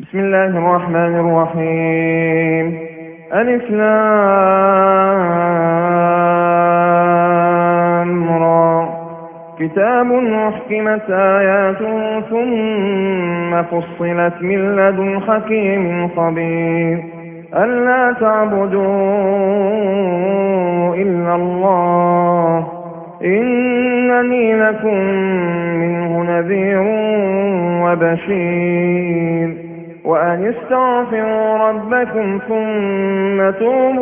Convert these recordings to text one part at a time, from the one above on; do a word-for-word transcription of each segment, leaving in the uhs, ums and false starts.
بسم الله الرحمن الرحيم. ألف لام را. كتاب أحكمت آياته ثم فصلت من لدن حكيم خبير. ألا تعبدوا إلا الله إنني لكم منه نذير وبشير. وأن استغفروا ربكم ثم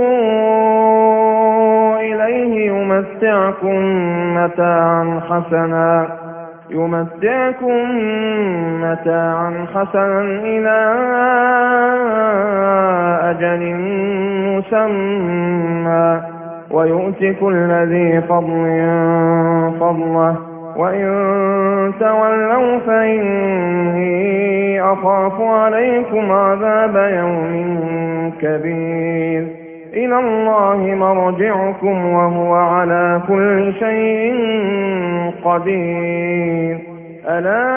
توبوا إليه يمتعكم متاعا حسنا يمتعكم متاعا حسنا إلى أجل مسمى ويؤتي كل ذي فضل فضله وإن تولوا فإني أخاف عليكم عذاب يوم كبير. إلى الله مرجعكم وهو على كل شيء قدير. ألا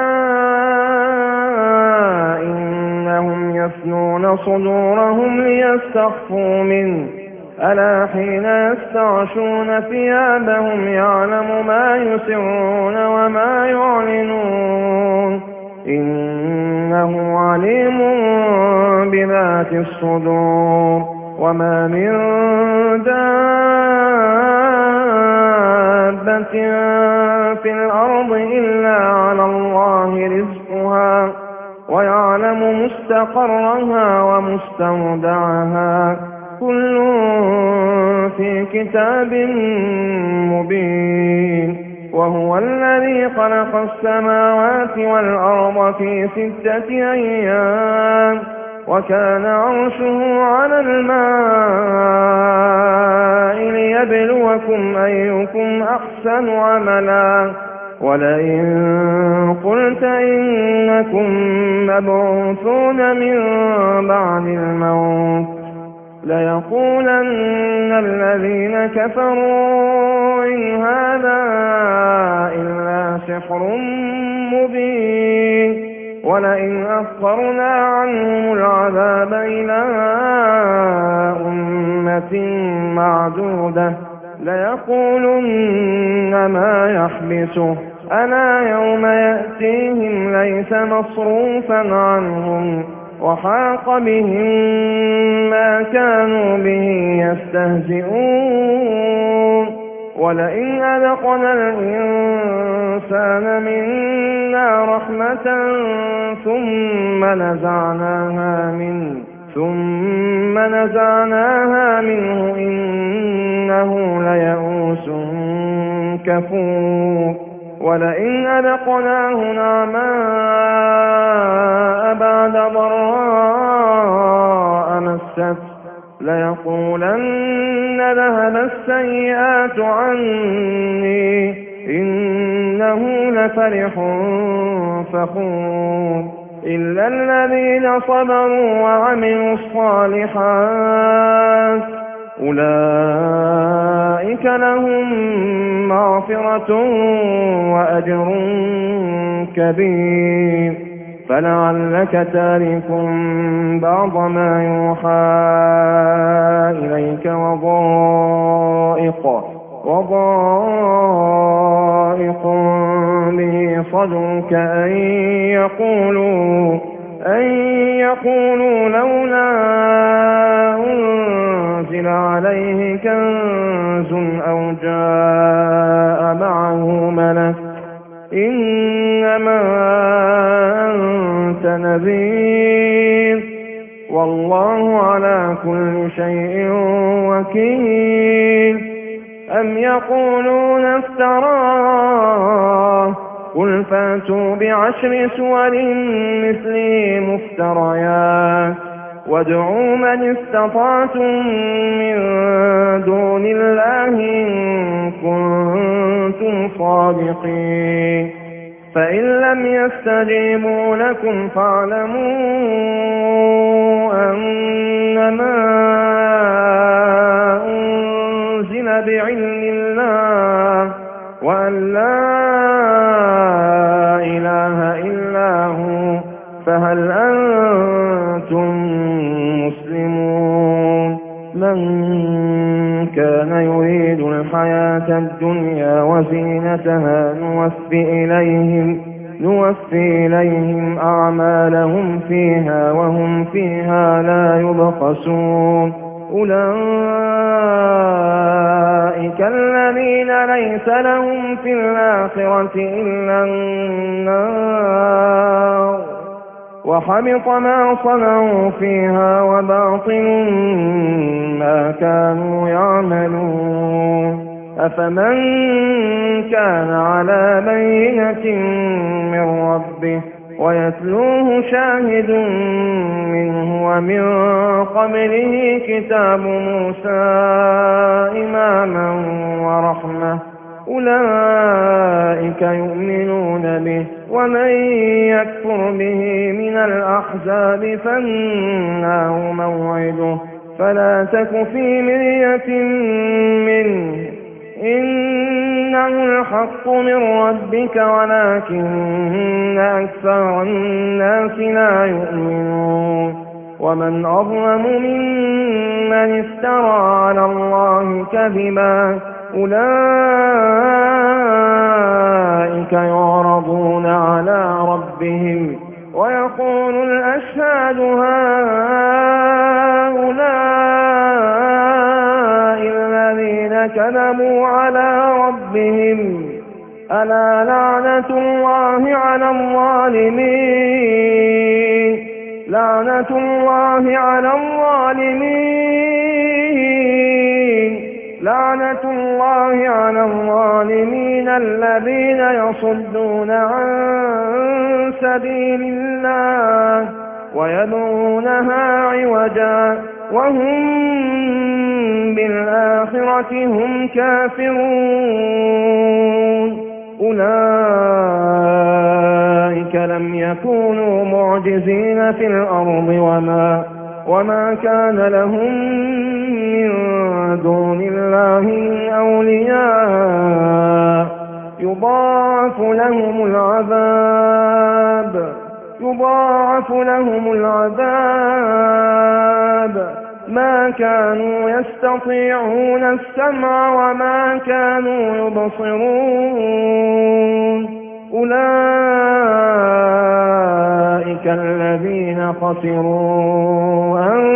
إنهم يثنون صدورهم ليستخفوا منه ألا حين يستغشون ثيابهم يعلم ما يسرون وما يعلنون إنه عليم بذات الصدور. وما من دابة في الأرض إلا على الله رزقها ويعلم مستقرها ومستودعها كل في كتاب مبين. وهو الذي خلق السماوات والأرض في ستة أيام وكان عرشه على الماء ليبلوكم أيكم أحسن عملا. ولئن قلت إنكم مبعوثون من بعد الموت ليقولن الذين كفروا إن هذا إلا سحر مبين. ولئن أخرنا عنهم العذاب إلى أمة معدودة ليقولن ما يحبسه ألا يوم يأتيهم ليس مصروفا عنهم وحاق بهم ما كانوا به يستهزئون. ولئن أذقنا الإنسان منا رحمة ثم نزعناها منه ثم نزعناها منه إنه ليئوس كفور. ولئن أذقناه نعماء بعد ضراء مسته ليقولن ذهب السيئات عني إنه لفرح فخور. إلا الذين صبروا وعملوا الصالحات أولئك لهم مغفرة وأجر كبير. فلعلك تارك بعض ما يوحى إليك وضائق وضائق به صدرك أن يقولوا أن يقولوا لولا أنزل عليه كنز أو جاء معه ملك إنما أنت نذير والله على كل شيء وكيل. أم يقولون افتراه قل فاتوا بعشر سور مثله مفتريات وادعوا من استطعتم من دون الله إن كنتم صادقين. فإن لم يستجيبوا لكم فاعلموا أنما أنزل بعلم الله وأن لا إله إلا هو فهل أنتم وأنتم مسلمون. من كان يريد الحياة الدنيا وزينتها نوفي إليهم, نوفي إليهم أعمالهم فيها وهم فيها لا يبخسون. أولئك الذين ليس لهم في الآخرة إلا النار وحبط ما صنعوا فيها وباطل ما كانوا يعملون. أفمن كان على بينة من ربه ويتلوه شاهد منه ومن قبله كتاب موسى إماما ورحمة أولئك يؤمنون به. ومن يكفر به من الأحزاب فالنار موعده فلا تك في مرية منه إنه الحق من ربك ولكن أكثر الناس لا يؤمنون. ومن أظلم ممن افترى على الله كذبا أولئك يعرضون على ربهم ويقول الأشهاد هؤلاء الذين كذبوا على ربهم ألا لعنة الله على الظالمين لعنة الله على الظالمين لعنة الله على الظالمين الذين يصدون عن سبيل الله ويبغونها عوجا وهم بالآخرة هم كافرون. أولئك لم يكونوا معجزين في الأرض وما وما كان لهم من دون الله من أولياء يضاعف لهم العذاب يضاعف لهم العذاب ما كانوا يستطيعون السمع وما كانوا يبصرون. أولئك الذين خسروا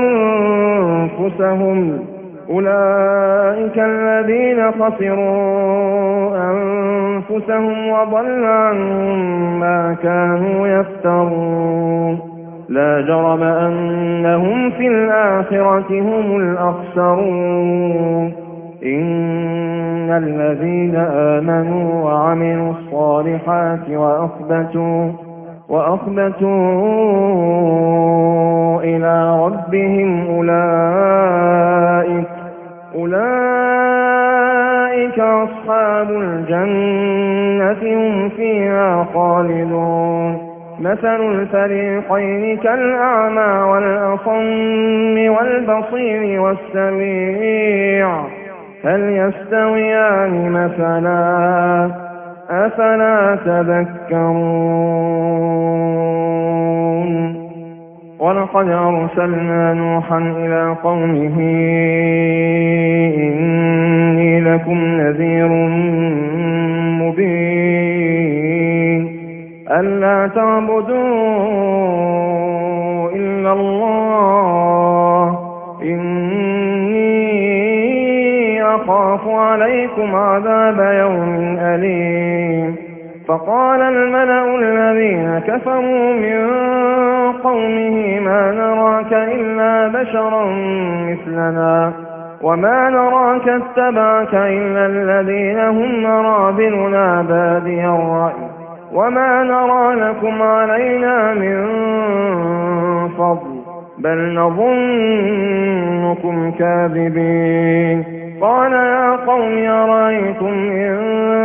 أنفسهم أولئك الذين خسروا أنفسهم وضل عنهم ما كانوا يفترون. لا جرم أنهم في الآخرة هم الأخسرون. إن الذين آمنوا وعملوا الصالحات وأخبتوا وأخبتوا إلى ربهم أولئك أولئك أصحاب الجنة هم فيها خالدون. مثل الفريقين كالأعمى والأصم والبصير والسميع هل يستويان مثلا أفلا تذكرون. ولقد أرسلنا نوحا إلى قومه إني لكم نذير مبين ألا تعبدوا إلا الله إني أخاف عليكم عذاب يوم أليم. فقال الملأ الذين كفروا من قومه ما نراك إلا بشرا مثلنا وما نراك اتبعك إلا الذين هم أراذلنا بادي الرأي وما نرى لكم علينا من فضل بل نظنكم كاذبين. قال يا قوم أرأيتم إن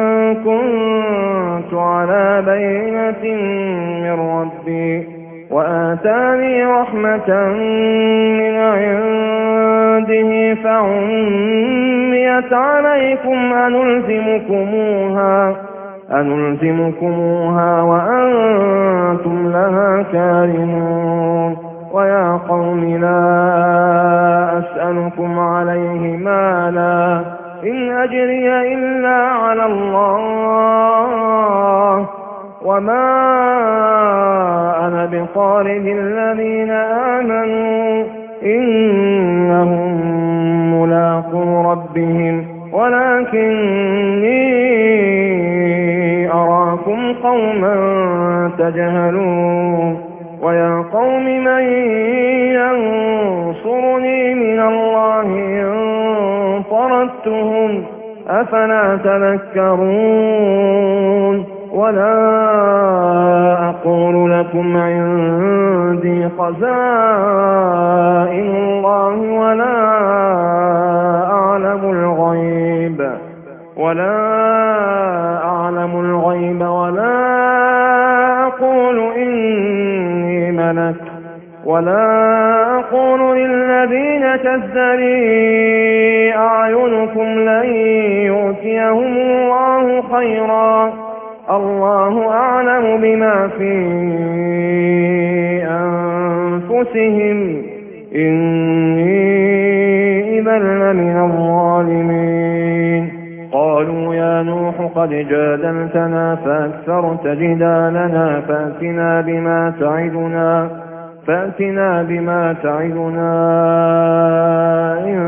كنت على بينة من ربي وآتاني رحمة من عنده فعميت عليكم أنلزمكموها أنلزمكموها وأنتم لها كارهون ويا قوم لا أسألكم عليه مالا إن أجري إلا على الله وما أنا بطارد الذين آمنوا إنهم ملاقو ربهم ولكني أراكم قوما تجهلون ويا قوم من ينصرني من الله إن طردتهم أفلا تذكرون ولا أقول لكم عندي خزائن الله ولا أعلم الغيب ولا أعلم الغيب ولا أقول إني ملك ولا أقول للذين تزدري أعينكم لن يؤتيهم الله خيرا الله أعلم بما في أنفسهم إني إذا لمن الظالمين قالوا يا نوح قد جادلتنا فأكثرت جدالنا فأتنا بما تعدنا فأتنا بما تعدنا إن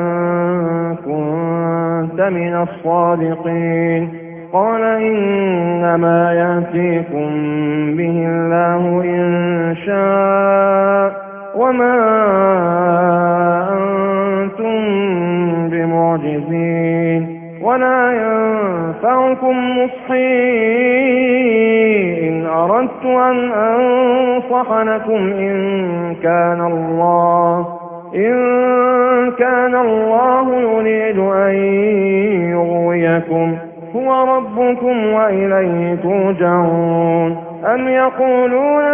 كنت من الصادقين قال إنما يأتيكم به الله إن شاء وما أنتم بمعجزين ولا ينفعكم نصحي إن أردت أن أنصح لكم إن كان الله إن كان الله يريد أن يغويكم هو ربكم وإليه ترجعون أم يقولون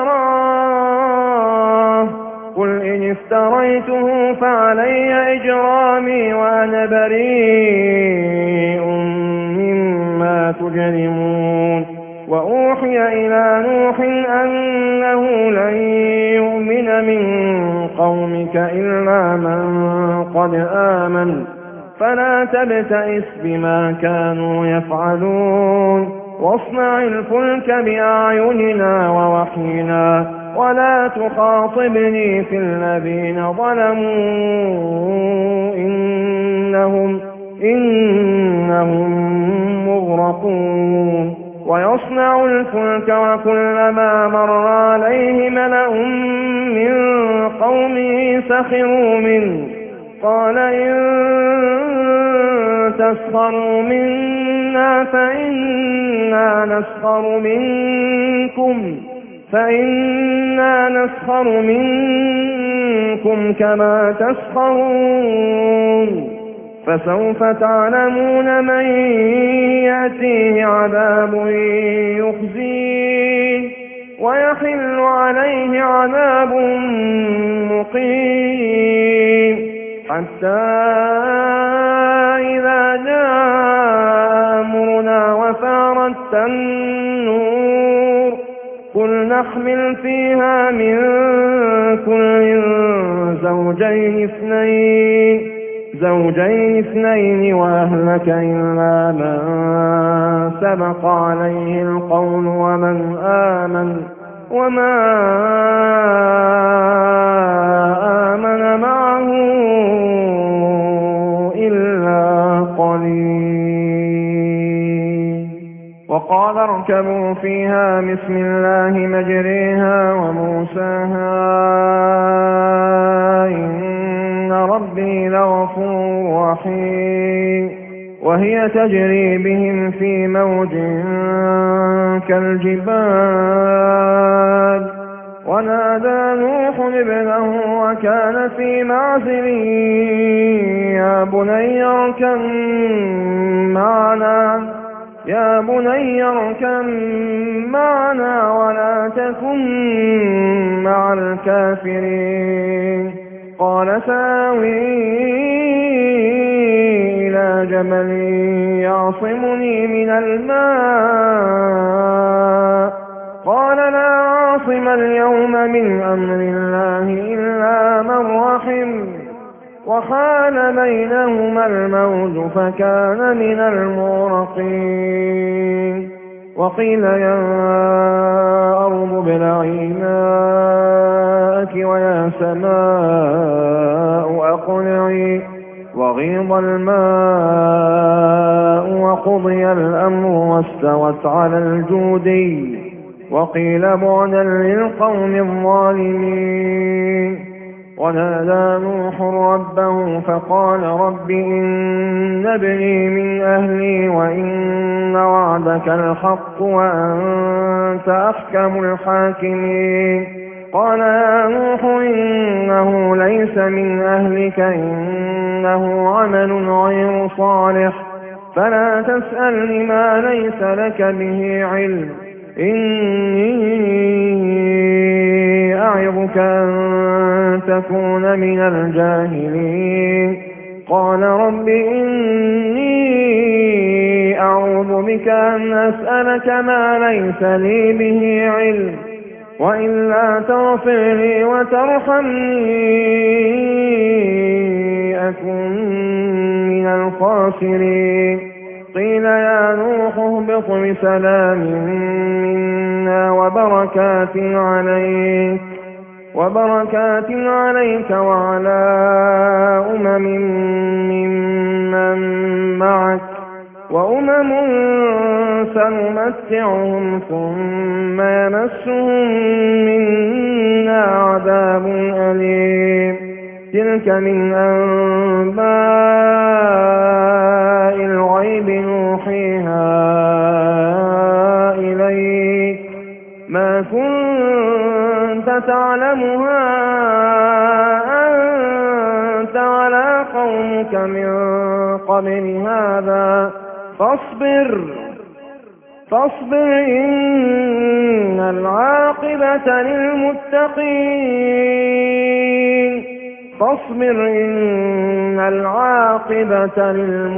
افتراه قل إن افتريته فعلي إجرامي وأنا بريء مما تجرمون وأوحي إلى نوح أنه لن يؤمن من قومك إلا من قد آمن فلا تبتئس بما كانوا يفعلون واصنع الفلك بأعيننا ووحينا ولا تخاطبني في الذين ظلموا إنهم, إنهم مغرقون ويصنع الفلك وكلما مر عليه ملأ من قومه سخروا منه قال إن تسخروا منا فإنا نسخر منكم فإنا نسخر منكم كما تسخرون فسوف تعلمون من يأتيه عذاب يخزيه ويحل عليه عذاب مقيم حتى إذا جاء أمرنا وفارت النور قل نحمل فيها من كل زوجين اثنين زوجين اثنين وأهلك إلا من سبق عليه القول ومن آمن وما آمن معه إلا قليل وقال اركبوا فيها بسم الله مجريها ومرساها إن ربي لغفور رحيم وهي تجري بهم في موج كالجبال ونادى نوح ابنه وكان في معزل يا بني اركب معنا يا بني اركب معنا ولا تكن مع الكافرين قال سآوي إلى جبل يعصمني من الماء قال لا عاصم اليوم من أمر الله إلا من رحم وحال بينهما الموج فكان من المغرقين وقيل يا أرض ابلعي ماءك ويا سماء أقلعي وغيض الماء وقضي الأمر واستوت على الجودي وقيل بعدا للقوم الظالمين ونادى نوح ربه فقال رب إن ابني من أهلي وإن وعدك الحق وأنت أحكم الحاكمين قال يا نوح إنه ليس من أهلك إنه عمل غير صالح فلا تسألني ما ليس لك به علم إني أعظك أن تكون من الجاهلين قال رب إني أعوذ بك أن أسألك ما ليس لي به علم وإلا تغفر لي وترحمني أكن من الخاسرين قيل يا نوح اهبط بسلام منا وبركات عليك وبركات عليك وعلى أمم ممن معك وأمم سنمتعهم ثم يمسهم منا عذاب أليم تلك من أنباء الغيب نوحيها إليك ما كنت تعلمها أنت ولا قومك من قبل هذا فاصبر فاصبر إن العاقبة للمتقين فاصبر إن العاقبة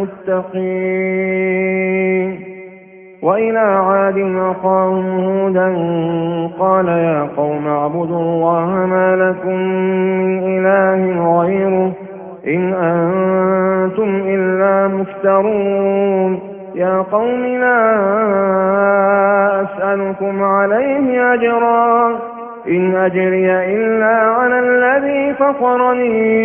للمتقين وإلى عاد أخاهم هودا قال يا قوم اعبدوا الله ما لكم من إله غيره إن أنتم إلا مفترون يا قوم لا أسألكم عليه أجرا إن أجري إلا على الذي فطرني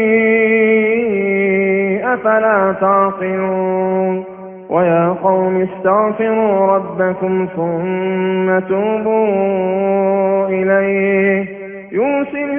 أفلا تعقلون ويا قوم استغفروا ربكم ثم توبوا إليه يرسل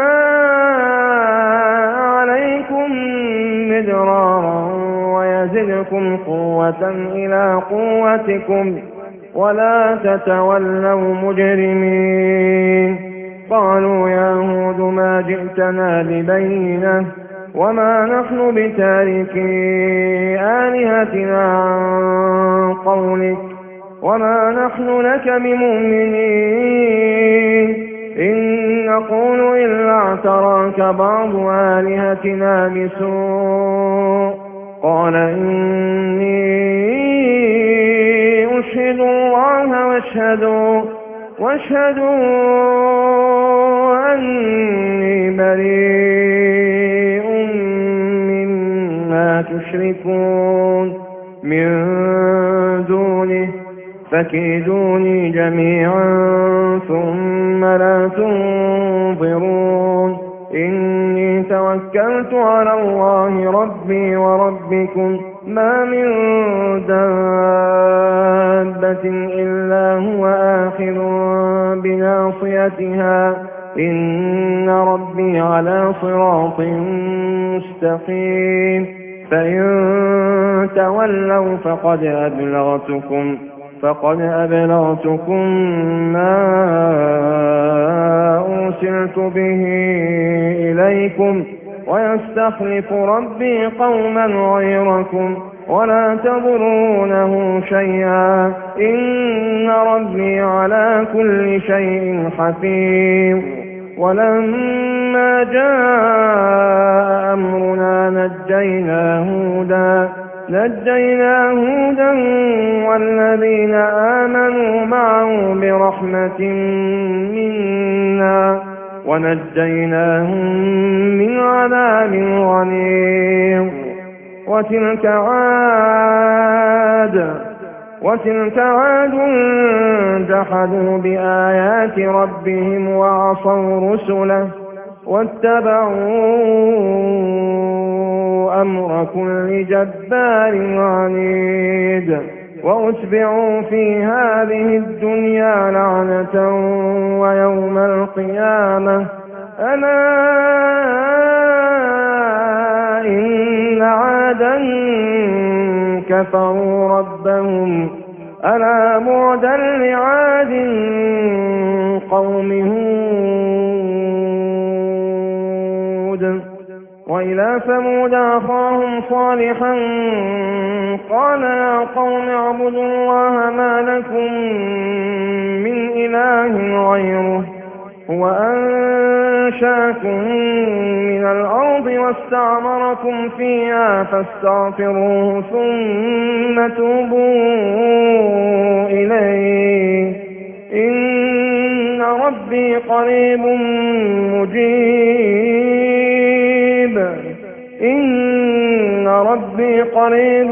السماء عليكم مدرارا ويزدكم قوة إلى قوتكم ولا تتولوا مجرمين قالوا يا هود ما جئتنا ببينة وما نحن بتاركي آلهتنا عن قولك وما نحن لك بمؤمنين إن نقول إلا اعتراك بعض آلهتنا بسوء قال إني أشهد الله واشهدوا واشهدوا أني بريء مما تشركون من دونه فكيدوني جميعا ثم لا تنظرون إني توكلت على الله ربي وربكم ما من دابة إلا هو آخذ بناصيتها إن ربي على صراط مستقيم فإن تولوا فقد أبلغتكم فقد أبلغتكم ما أرسلت به إليكم ويستخلف ربي قوما غيركم ولا تضرونه شيئا إن ربي على كل شيء حفيظ ولما جاء أمرنا نجينا هودا نجينا هودا والذين آمنوا معه برحمة منا ونجيناهم من عذاب غليظ. وتلك عاد وتلك عاد جحدوا بآيات ربهم وعصوا رسله واتبعوا أمر كل جبار عنيد. وأتبعوا في هذه الدنيا لعنة ويوم القيامة ألا إن عادا كفروا ربهم ألا بعدا لعاد قوم هود. وإلى ثمود أخاهم صالحا قال يا قوم اعبدوا الله ما لكم من إله غيره هو أنشاكم من الأرض واستعمركم فيها فاستغفروه ثم توبوا إليه إن ربي قريب مجيب إن ربي قريب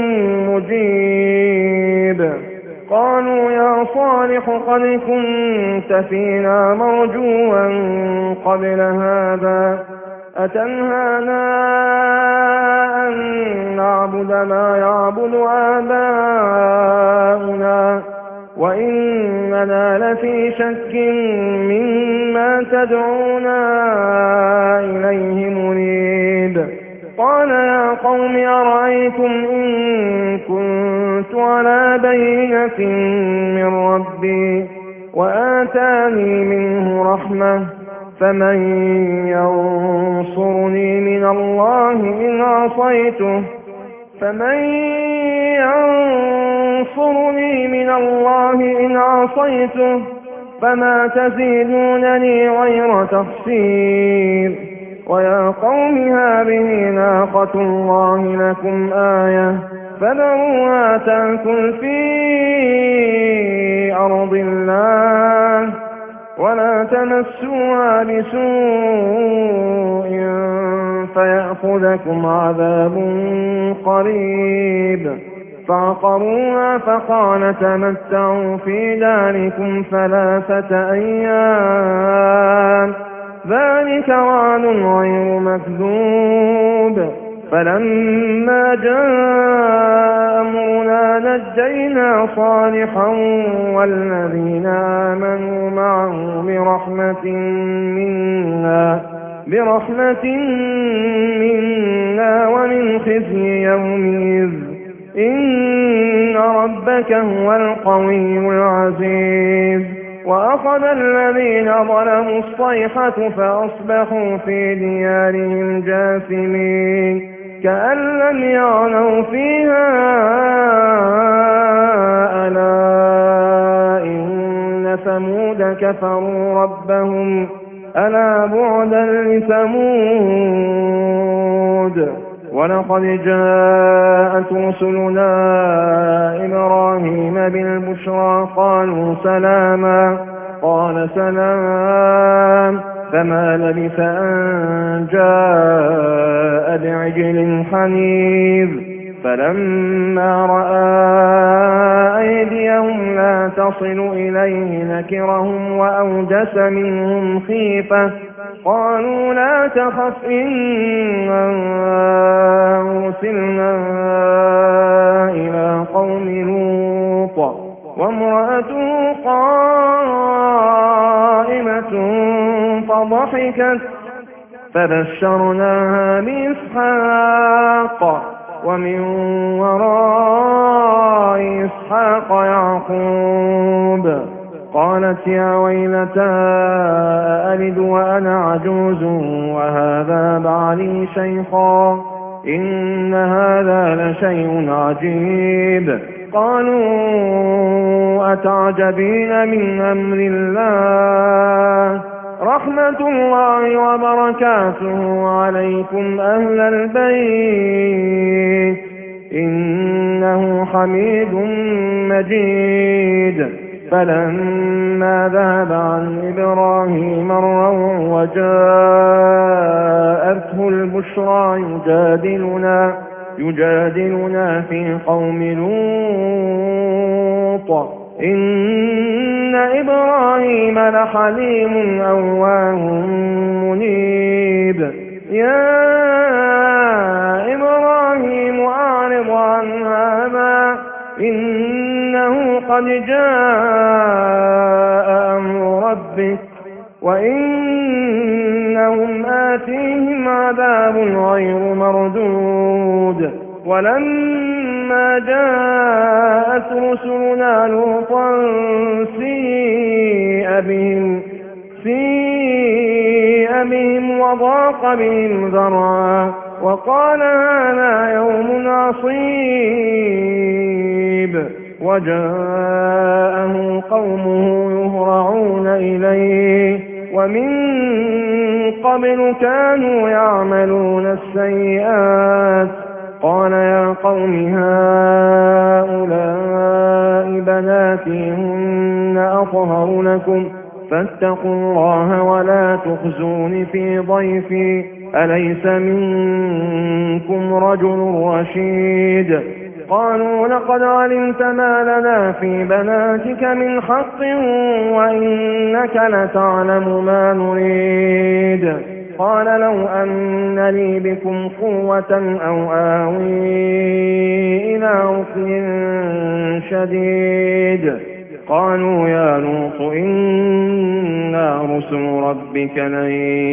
مجيب. قالوا يا صالح قد كنت فينا مرجوا قبل هذا أتنهانا أن نعبد ما يعبد آباؤنا وإننا لفي شك مما تدعونا إليه مريب. قال يا قوم أرأيتم إن كنت على بينة من ربي وآتاني منه رحمة فمن ينصرني من الله إن عصيته فمن ينصرني من الله إن عصيته فما تزيدونني غير تخسير. ويا قوم هذه ناقة الله لكم آية فذروها تأكل في أرض الله ولا تمسوها بسوء فيأخذكم عذاب قريب. فعقروها فقال تمتعوا في داركم ثلاثة أيام ذلك وعد غير مكذوب. فلما جاء أمرنا نجينا صالحا والذين آمنوا معه برحمة منا برحمة منا ومن خزي يومئذ إن ربك هو القوي العزيز. وأخذ الذين ظلموا الصيحة فأصبحوا في ديارهم جاثمين كأن لم يغنوا فيها ألا إن ثمود كفروا ربهم ألا بعدا لثمود. ولقد جاءت رسلنا إبراهيم بالبشرى قالوا سلاما قال سلام فما لبث أن جاء بعجل حنيذ. فلما رأى أيديهم لا تصل إليه نكرهم وأوجس منهم خيفة قالوا لا تخف إنا أرسلنا إلى قوم لوط وامرأته قائمة فضحكت فبشرناها بإسحاق ومن وراء إسحاق يعقوب. قالت يا ويلتى ألد وأنا عجوز وهذا بعلي شيخا إن هذا لشيء عجيب. قالوا أتعجبين من أمر الله رحمة الله وبركاته عليكم أهل البيت إنه حميد مجيد. فلما ذهب عن إبراهيم الروع وجاءته البشرى يجادلنا, يجادلنا في قوم لوط إن إبراهيم لحليم أواه منيب. يا إبراهيم أعرض عن هذا إنه قد جاء أمر ربك وإنهم آتيهم عذاب غير مردود. ولما جاءت رسلنا لوطا سيء بهم, سيء بهم وضاق بهم ذرعا وقال هذا يوم عصيب. وجاءه قومه يهرعون إليه ومن قبل كانوا يعملون السيئات. قال يا قوم هؤلاء بناتي هن أطهر لكم فاتقوا الله ولا تخزون في ضيفي أليس منكم رجل رشيد. قالوا لقد علمت ما لنا في بناتك من حق وإنك لتعلم ما نريد. قال لو أن لي بكم قوة أو آوي إلى ركن شديد. قالوا يا لوط إنا رسل ربك لن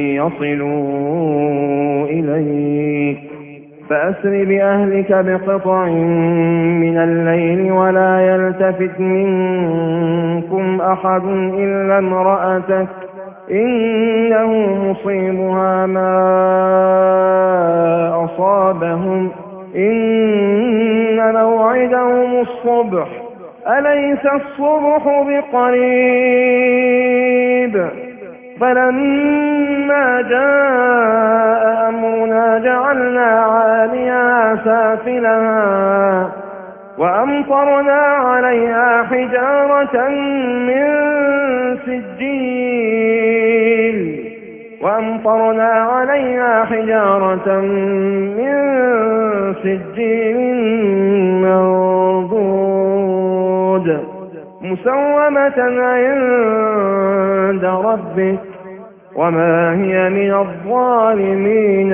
يصلوا إليك فأسر بأهلك بقطع من الليل ولا يلتفت منكم أحد إلا امرأتك إنه مصيبها ما أصابهم إن موعدهم الصبح أليس الصبح بقريب. فلما جاء أمرنا جعلنا عاليها سافلها وأمطرنا عليها حجارة من سجيل وأمطرنا عليها حجارة من سجيل منضود مسومة عند ربك وما هي من الظالمين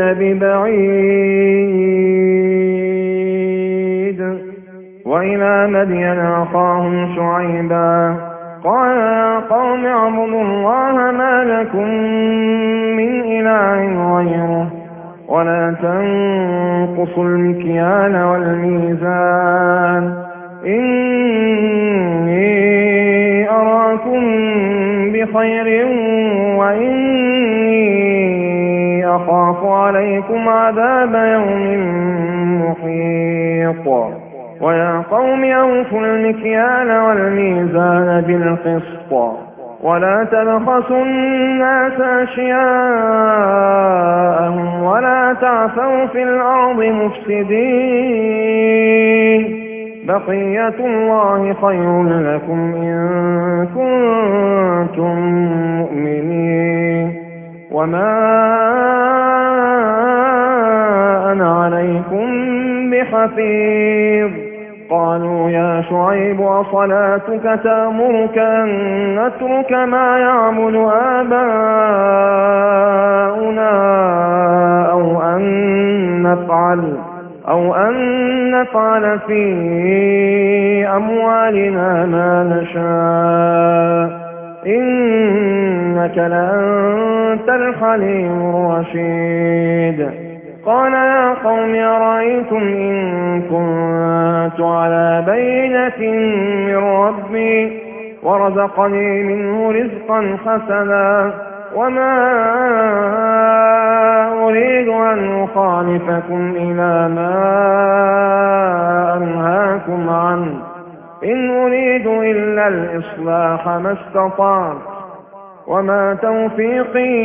ببعيد. وإلى مدين أخاهم شعيبا قال يا قوم اعبدوا الله ما لكم من إله غيره ولا تنقصوا المكيال والميزان إني أراكم بخير وإني أخاف عليكم عذاب يوم محيط. ويا قوم أوفوا المكيال والميزان بالقسط ولا تبخسوا الناس أشياءهم ولا تعثوا في الأرض مفسدين. بقية الله خير لكم إن كنتم مؤمنين وما أنا عليكم بحفيظ. قالوا يا شعيب أصلاتك تأمرك أن نترك ما يعبد آباؤنا أو أن نفعل أو أن نفعل في أموالنا ما نشاء إنك لأنت الحليم الرشيد. قال يا قوم أرأيتم إن كنت على بينة من ربي ورزقني منه رزقا حسنا وما أريد أن أخالفكم إلى ما أنهاكم عنه إن أريد إلا الإصلاح ما استطعت وما توفيقي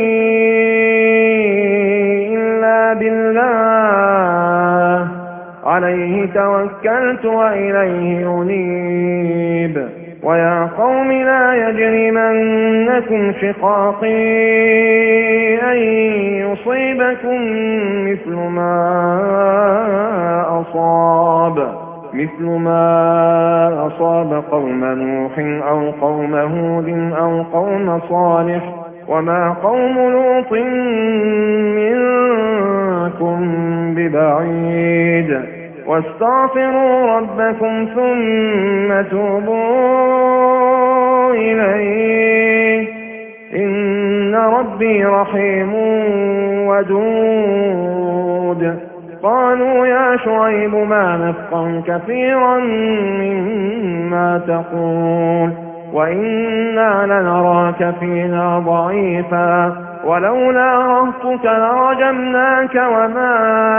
إلا بالله، عليه توكلت وإليه أنيب. ويا قوم لا يجرمنكم شقاقي أن يصيبكم مثل ما أصاب مثل ما أصاب قوم نوح أو قوم هود أو قوم صالح، وما قوم لوط منكم ببعيد. واستغفروا ربكم ثم توبوا إليه، إن ربي رحيم ودود. قالوا يا شعيب ما نفقه كثيرا مما تقول، وإنا لنراك فينا ضعيفا، ولولا رهطك لرجمناك وما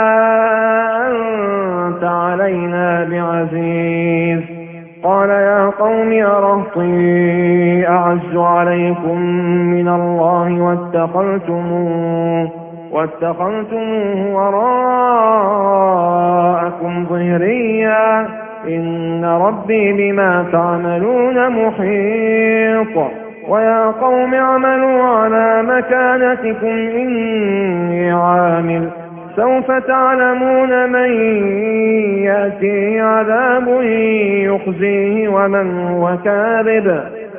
أنت علينا بعزيز. قال يا قوم أرهطي أعز عليكم من الله واتخذتموه واتخذتموه وراءكم ظهريا، إن ربي بما تعملون محيط. ويا قوم اعملوا على مكانتكم إني عامل، سوف تعلمون من يأتي عذاب يخزيه ومن هو كاذب،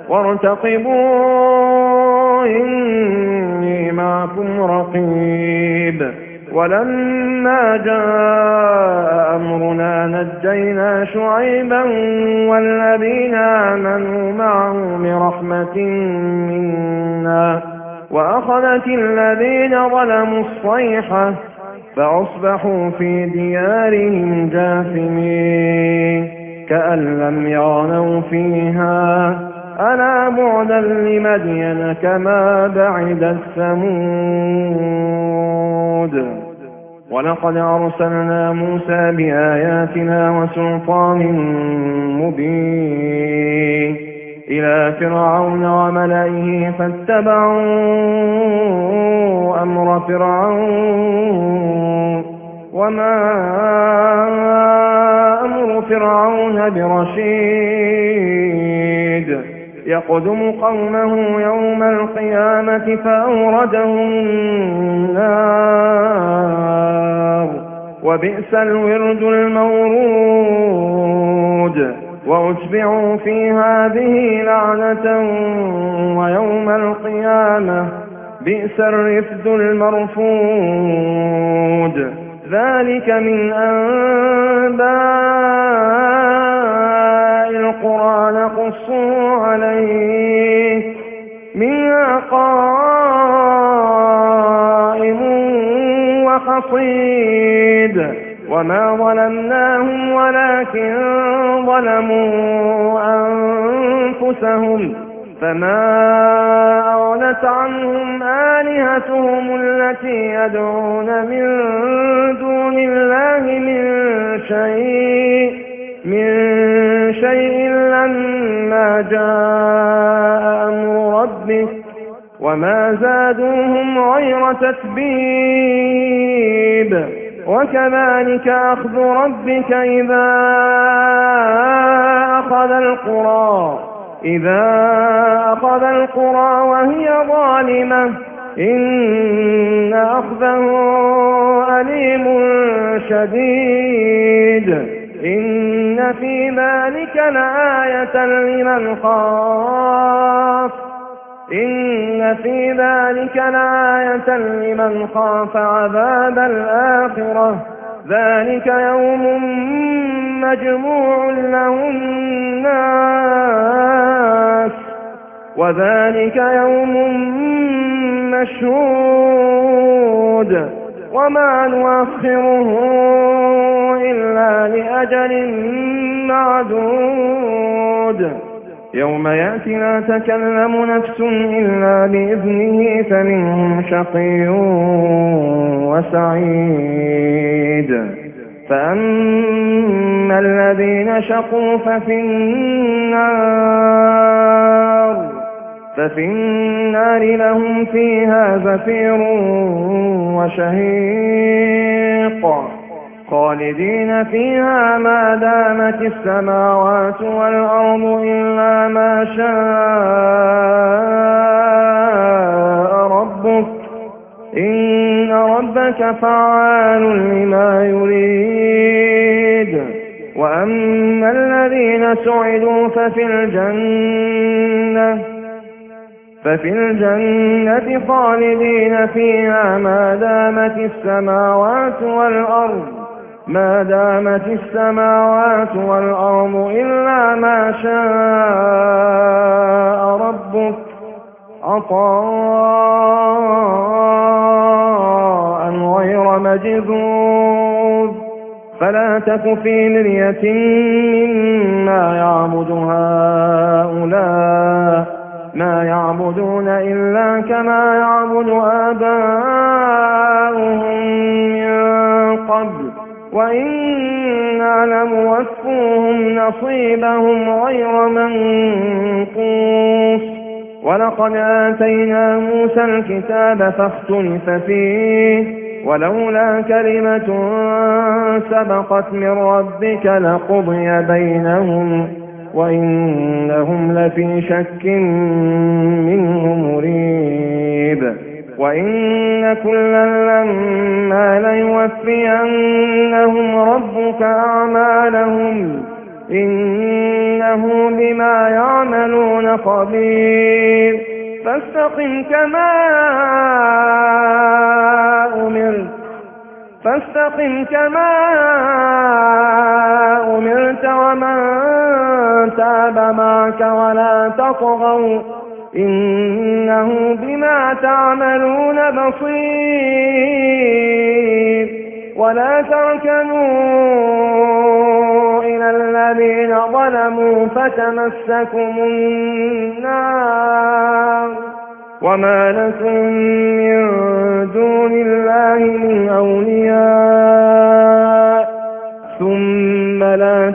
وارتقبوا إني معكم رقيب. ولما جاء أمرنا نجينا شعيبا والذين آمنوا معه برحمة منا، وأخذت الذين ظلموا الصيحة فأصبحوا في ديارهم جاثمين كأن لم يغنوا فيها، ألا بعدا لمدين كما بعد الثمود. ولقد أرسلنا موسى بآياتنا وسلطان مبين إلى فرعون وملئه فاتبعوا أمر فرعون، وما أمر فرعون برشيد، يقدم قومه يوم القيامة فأوردهم النار، وبئس الورد المورود. وأتبعوا في هذه لعنة ويوم القيامة بئس الرفد المرفود. ذلك من أنباء القرى نقصه عليك، منها قائم وحصيد. وما ظلمناهم ولكن ظلموا أنفسهم، فما أغنت عنهم آلهتهم التي يدعون من دون الله من شيء من شيء لما جاء أمر ربك، وما زادوهم غير تتبيب. وكذلك أخذ ربك إذا أخذ القرى إذا أخذ القرى وهي ظالمة، إن أخذه أليم شديد. إن في ذلك لآية لمن خاف إن في ذلك لآية لمن خاف عذاب الآخرة. ذلك يوم مجموع له الناس، وذلك يوم مشهود، وما نؤخره إلا لأجل معدود. يوم يأتي لا تكلم نفس إلا بإذنه، فمنهم شقي وسعيد. فأما الذين شقوا ففي النار ففي النار لهم فيها زفير وشهيق خالدين فيها ما دامت السماوات والأرض إلا ما شاء ربك إن ربك فعال لما يريد. وأما الذين سعدوا ففي الجنة ففي الجنة خالدين فيها ما دامت السماوات والأرض ما دامت السماوات والأرض إلا ما شاء ربك عطاء غير مجذوذ. فلا تك في مرية مما يعبد هؤلاء ما يعبدون إلا كما يعبد آباؤهم من قبل وإنا لموفوهم نصيبهم غير منقوص. ولقد آتينا موسى الكتاب فاختلف فيه ولولا كلمة سبقت من ربك لقضي بينهم وإنهم لفي شك منه مريب. وإن كلا لما ليوفينهم ربك أعمالهم إنه بما يعملون خبير. فاستقم كما أمرت فاستقم كما أمرت ومن تاب معك ولا تطغوا إنه بما تعملون بصير. ولا تركنوا إلى الذين ظلموا فتمسكم النار وما لكم من دون الله من أولياء ثم لا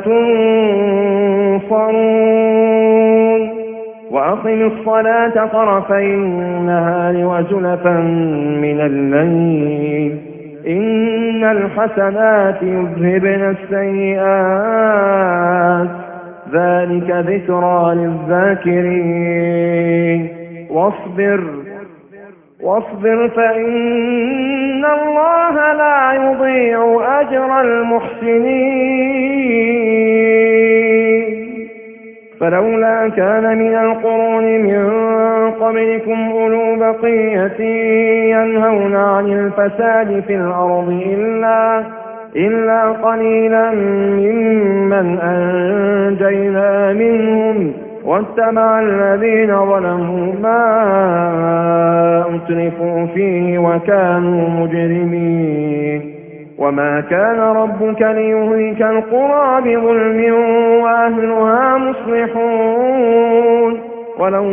تنصرون. وأقم الصلاة طرفي النهار وزلفا من الليل إن الحسنات يذهبن السيئات ذلك ذكرى للذاكرين. واصبر واصبر فإن الله لا يضيع أجر المحسنين. فلولا كان من القرون من قبلكم أولو بقية ينهون عن الفساد في الأرض إلا, إلا قليلا ممن أنجينا منهم واتبع الذين ظلموا ما أترفوا فيه وكانوا مجرمين. وما كان ربك ليهلك القرى بظلم وأهلها مصلحون. ولو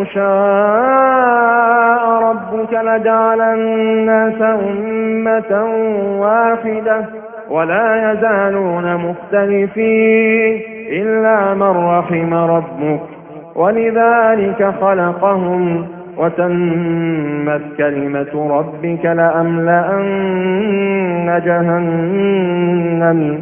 شاء ربك لجعل الناس أمة واحدة ولا يزالون مختلفين إلا من رحم ربك ولذلك خلقهم وتمت كلمة ربك لأملأن جهنم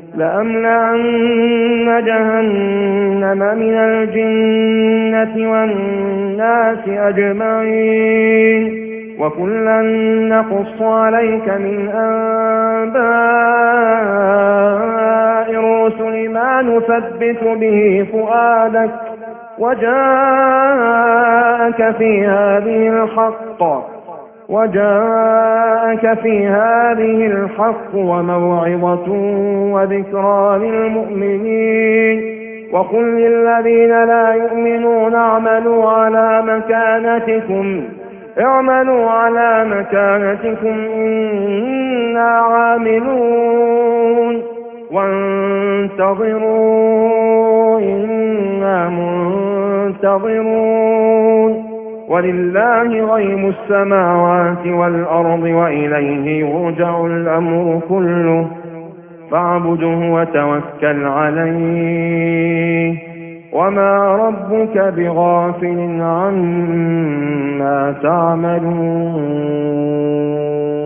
لأملأن جهنم من الجنة والناس أجمعين. وكلا نقص عليك من أنباء الرسل ما نثبت به فؤادك وجاءك في هذه الحق وجاءك في هذه الحق وموعظة وذكرى للمؤمنين. وقل للذين لا يؤمنون اعملوا على مكانتكم اعملوا على مكانتكم إنا عاملون وانتظروا إنا منتظرون. ولله غيب السماوات والأرض وإليه يرجع الأمر كله فاعبده وتوكل عليه وما ربك بغافل عما تعملون